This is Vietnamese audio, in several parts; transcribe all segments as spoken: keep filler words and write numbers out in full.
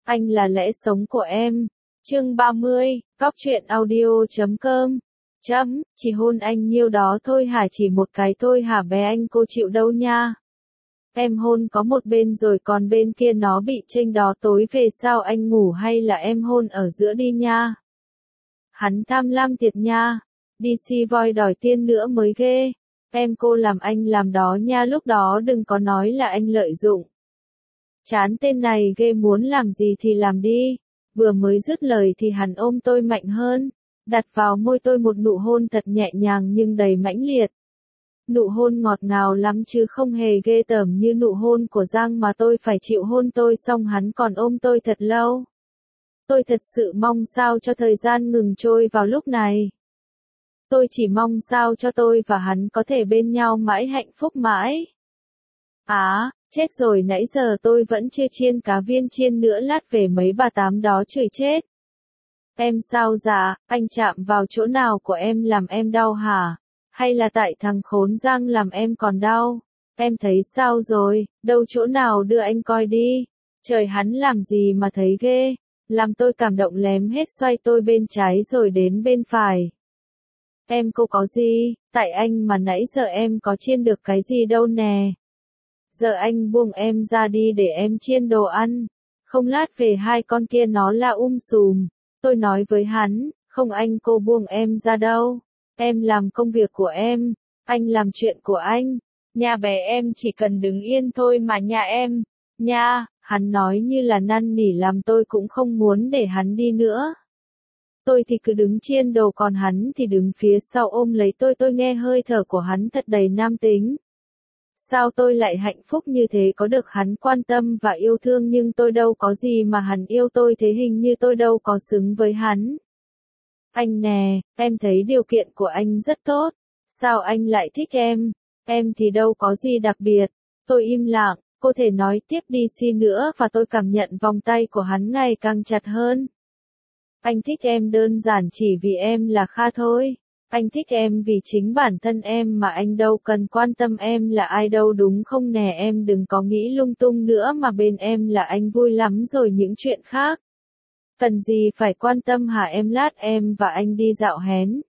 Anh là lẽ sống của em. Chương ba mươi, Góc truyện audio chấm com. Chấm, chỉ hôn anh nhiêu đó thôi hả, chỉ một cái thôi hả bé anh, cô chịu đâu nha. Em hôn có một bên rồi còn bên kia nó bị chênh đó, tối về sao anh ngủ hay là em hôn ở giữa đi nha. Hắn tham lam thiệt nha. Đi si voi đòi tiên nữa mới ghê. Em cô làm anh làm đó nha, lúc đó đừng có nói là anh lợi dụng. Chán tên này ghê, muốn làm gì thì làm đi. Vừa mới dứt lời thì hắn ôm tôi mạnh hơn, đặt vào môi tôi một nụ hôn thật nhẹ nhàng nhưng đầy mãnh liệt. Nụ hôn ngọt ngào lắm chứ không hề ghê tởm như nụ hôn của Giang mà tôi phải chịu hôn tôi xong hắn còn ôm tôi thật lâu. Tôi thật sự mong sao cho thời gian ngừng trôi vào lúc này. Tôi chỉ mong sao cho tôi và hắn có thể bên nhau mãi, hạnh phúc mãi. Á, chết rồi, nãy giờ tôi vẫn chưa chiên cá viên chiên nữa, lát về mấy bà tám đó chửi chết. Em sao dạ, anh chạm vào chỗ nào của em làm em đau hả? Hay là tại thằng khốn Giang làm em còn đau? Em thấy sao rồi, đâu chỗ nào đưa anh coi đi. Trời, hắn làm gì mà thấy ghê, làm tôi cảm động lém hết, xoay tôi bên trái rồi đến bên phải. Em cô có gì, tại anh mà nãy giờ em có chiên được cái gì đâu nè. Giờ anh buông em ra đi để em chiên đồ ăn, không lát về hai con kia nó la um sùm. Tôi nói với hắn, không anh cô buông em ra đâu. Em làm công việc của em, anh làm chuyện của anh. Nhà bé em chỉ cần đứng yên thôi mà nhà em. Nha, hắn nói như là năn nỉ làm tôi cũng không muốn để hắn đi nữa. Tôi thì cứ đứng chiên đồ còn hắn thì đứng phía sau ôm lấy tôi. Tôi nghe hơi thở của hắn thật đầy nam tính. Sao tôi lại hạnh phúc như thế, có được hắn quan tâm và yêu thương nhưng tôi đâu có gì mà hắn yêu tôi thế, hình như tôi đâu có xứng với hắn. Anh nè, em thấy điều kiện của anh rất tốt. Sao anh lại thích em? Em thì đâu có gì đặc biệt. Tôi im lặng, cô thể nói tiếp đi xin nữa và tôi cảm nhận vòng tay của hắn ngày càng chặt hơn. Anh thích em đơn giản chỉ vì em là Kha thôi. Anh thích em vì chính bản thân em mà anh đâu cần quan tâm em là ai đâu, đúng không nè? Em đừng có nghĩ lung tung nữa, mà bên em là anh vui lắm rồi, những chuyện khác cần gì phải quan tâm hả em? Lát em và anh đi dạo hén.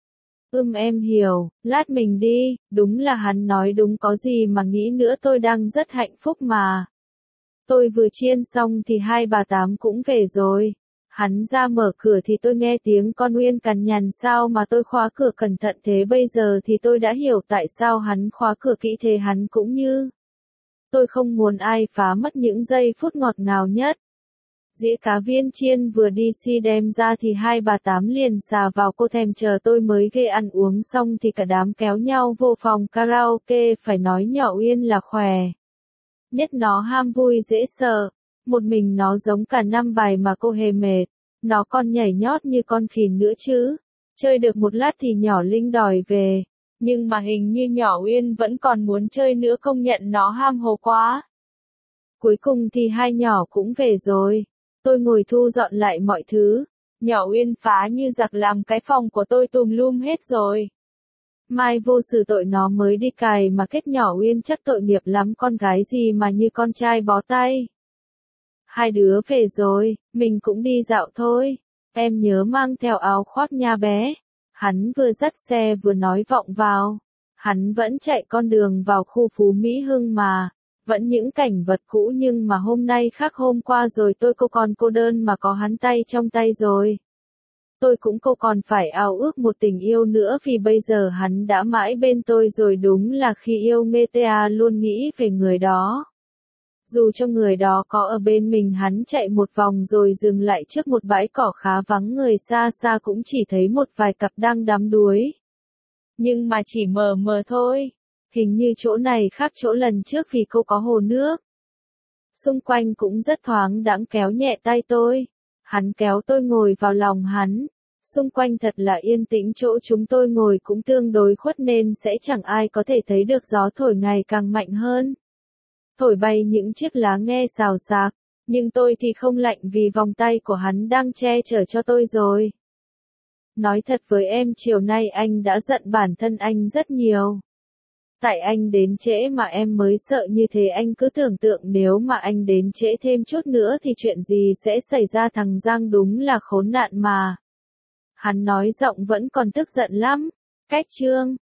Ưm em hiểu, lát mình đi. Đúng là hắn nói đúng, có gì mà nghĩ nữa, tôi đang rất hạnh phúc mà. Tôi vừa chiên xong thì hai bà tám cũng về rồi. Hắn ra mở cửa thì tôi nghe tiếng con Uyên cằn nhằn, sao mà tôi khóa cửa cẩn thận thế. Bây giờ thì tôi đã hiểu tại sao hắn khóa cửa kỹ thế, hắn cũng như tôi không muốn ai phá mất những giây phút ngọt ngào nhất. Dĩa cá viên chiên vừa đi si đem ra thì hai bà tám liền xà vào, cô thèm chờ tôi mới ghê. Ăn uống xong thì cả đám kéo nhau vô phòng karaoke, phải nói nhỏ Uyên là khỏe nhất, nó ham vui dễ sợ. Một mình nó giống cả năm bài mà cô hề mệt. Nó còn nhảy nhót như con khỉ nữa chứ. Chơi được một lát thì nhỏ Linh đòi về. Nhưng mà hình như nhỏ Uyên vẫn còn muốn chơi nữa, công nhận nó ham hồ quá. Cuối cùng thì hai nhỏ cũng về rồi. Tôi ngồi thu dọn lại mọi thứ. Nhỏ Uyên phá như giặc làm cái phòng của tôi tùm lum hết rồi. Mai vô xử tội nó mới đi cày mà kết. Nhỏ Uyên chắc tội nghiệp lắm, con gái gì mà như con trai bó tay. Hai đứa về rồi, mình cũng đi dạo thôi. Em nhớ mang theo áo khoác nha bé. Hắn vừa dắt xe vừa nói vọng vào. Hắn vẫn chạy con đường vào khu Phú Mỹ Hưng mà. Vẫn những cảnh vật cũ nhưng mà hôm nay khác hôm qua rồi. Tôi cô còn cô đơn mà có hắn tay trong tay rồi. Tôi cũng cô còn phải ao ước một tình yêu nữa, vì bây giờ hắn đã mãi bên tôi rồi. Đúng là khi yêu mê ta luôn nghĩ về người đó. Dù cho người đó có ở bên mình, hắn chạy một vòng rồi dừng lại trước một bãi cỏ khá vắng người, xa xa cũng chỉ thấy một vài cặp đang đắm đuối. Nhưng mà chỉ mờ mờ thôi. Hình như chỗ này khác chỗ lần trước vì cô có hồ nước. Xung quanh cũng rất thoáng đãng, kéo nhẹ tay tôi. Hắn kéo tôi ngồi vào lòng hắn. Xung quanh thật là yên tĩnh, chỗ chúng tôi ngồi cũng tương đối khuất nên sẽ chẳng ai có thể thấy được. Gió thổi ngày càng mạnh hơn, thổi bay những chiếc lá nghe xào xạc. Nhưng tôi thì không lạnh vì vòng tay của hắn đang che chở cho tôi rồi. Nói thật với em, chiều nay anh đã giận bản thân anh rất nhiều. Tại anh đến trễ mà em mới sợ như thế, anh cứ tưởng tượng nếu mà anh đến trễ thêm chút nữa thì chuyện gì sẽ xảy ra, thằng Giang đúng là khốn nạn mà. Hắn nói giọng vẫn còn tức giận lắm. Cách chương